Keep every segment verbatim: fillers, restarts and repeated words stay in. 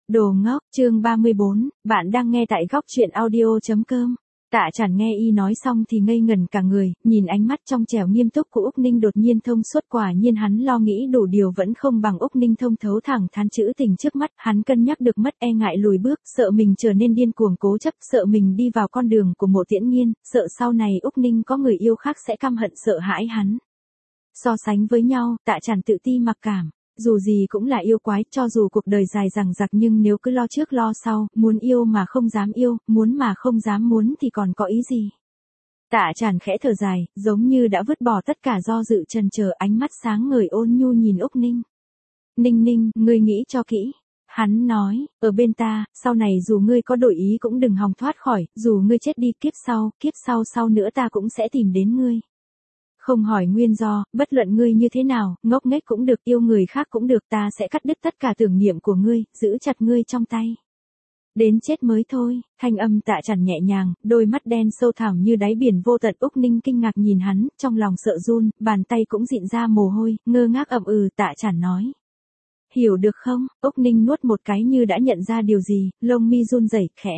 Đồ ngốc, chương ba mươi bốn, bạn đang nghe tại góc truyện audio.com. Tạ Chản nghe y nói xong thì ngây ngẩn cả người, nhìn ánh mắt trong trẻo nghiêm túc của Úc Ninh đột nhiên thông suốt, quả nhiên hắn lo nghĩ đủ điều vẫn không bằng Úc Ninh thông thấu thẳng thắn trữ tình trước mắt, hắn cân nhắc được mất e ngại lùi bước, sợ mình trở nên điên cuồng cố chấp, sợ mình đi vào con đường của Mộ Tiễn Nghiên, sợ sau này Úc Ninh có người yêu khác sẽ căm hận sợ hãi hắn. So sánh với nhau, Tạ Chản tự ti mặc cảm. Dù gì cũng là yêu quái, cho dù cuộc đời dài dằng dặc nhưng nếu cứ lo trước lo sau, muốn yêu mà không dám yêu, muốn mà không dám muốn thì còn có ý gì. Tạ Chản khẽ thở dài, giống như đã vứt bỏ tất cả do dự chần chờ, ánh mắt sáng ngời ôn nhu nhìn Úc Ninh. Ninh Ninh, ngươi nghĩ cho kỹ. Hắn nói, ở bên ta, sau này dù ngươi có đổi ý cũng đừng hòng thoát khỏi, dù ngươi chết đi kiếp sau, kiếp sau sau nữa ta cũng sẽ tìm đến ngươi. Không hỏi nguyên do, bất luận ngươi như thế nào, ngốc nghếch cũng được, yêu người khác cũng được, ta sẽ cắt đứt tất cả tưởng niệm của ngươi, giữ chặt ngươi trong tay. Đến chết mới thôi, thanh âm Tạ Chản nhẹ nhàng, đôi mắt đen sâu thẳm như đáy biển vô tận. Úc Ninh kinh ngạc nhìn hắn, trong lòng sợ run, bàn tay cũng dịn ra mồ hôi, ngơ ngác ậm ừ. Tạ Chản nói. Hiểu được không? Úc Ninh nuốt một cái như đã nhận ra điều gì, lông mi run rẩy, khẽ.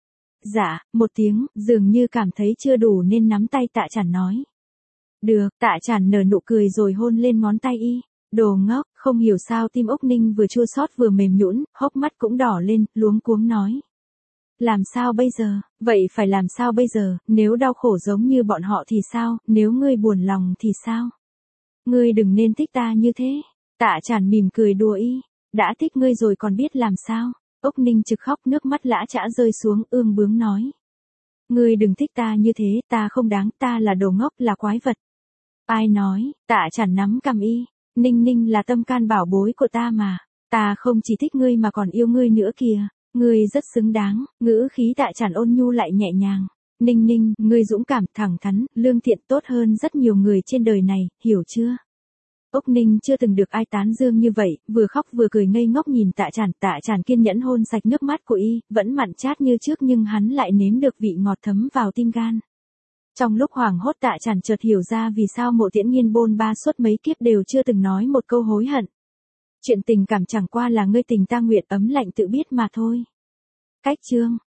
Dạ, một tiếng, dường như cảm thấy chưa đủ nên nắm tay Tạ Chản nói. Được, Tạ Chản nở nụ cười rồi hôn lên ngón tay y. Đồ ngốc, không hiểu sao tim Úc Ninh vừa chua xót vừa mềm nhũn, hốc mắt cũng đỏ lên, luống cuống nói. Làm sao bây giờ? Vậy phải làm sao bây giờ? Nếu đau khổ giống như bọn họ thì sao? Nếu ngươi buồn lòng thì sao? Ngươi đừng nên thích ta như thế. Tạ Chản mỉm cười đùa y. Đã thích ngươi rồi còn biết làm sao? Úc Ninh trực khóc, nước mắt lã chã rơi xuống, ương bướng nói. Ngươi đừng thích ta như thế, ta không đáng, ta là đồ ngốc, là quái vật. Ai nói? Tạ Chản nắm cằm y. Ninh Ninh là tâm can bảo bối của ta mà. Ta không chỉ thích ngươi mà còn yêu ngươi nữa kìa. Ngươi rất xứng đáng. Ngữ khí Tạ Chản ôn nhu lại nhẹ nhàng. Ninh Ninh, ngươi dũng cảm, thẳng thắn, lương thiện, tốt hơn rất nhiều người trên đời này, hiểu chưa? Úc Ninh chưa từng được ai tán dương như vậy, vừa khóc vừa cười ngây ngốc nhìn Tạ Chản. Tạ Chản kiên nhẫn hôn sạch nước mắt của y, vẫn mặn chát như trước nhưng hắn lại nếm được vị ngọt thấm vào tim gan. Trong lúc hoảng hốt Tạ Chản chợt hiểu ra vì sao Mộ Tiễn Nghiên bôn ba suốt mấy kiếp đều chưa từng nói một câu hối hận. Chuyện tình cảm chẳng qua là ngươi tình ta nguyện, ấm lạnh tự biết mà thôi. Cách chương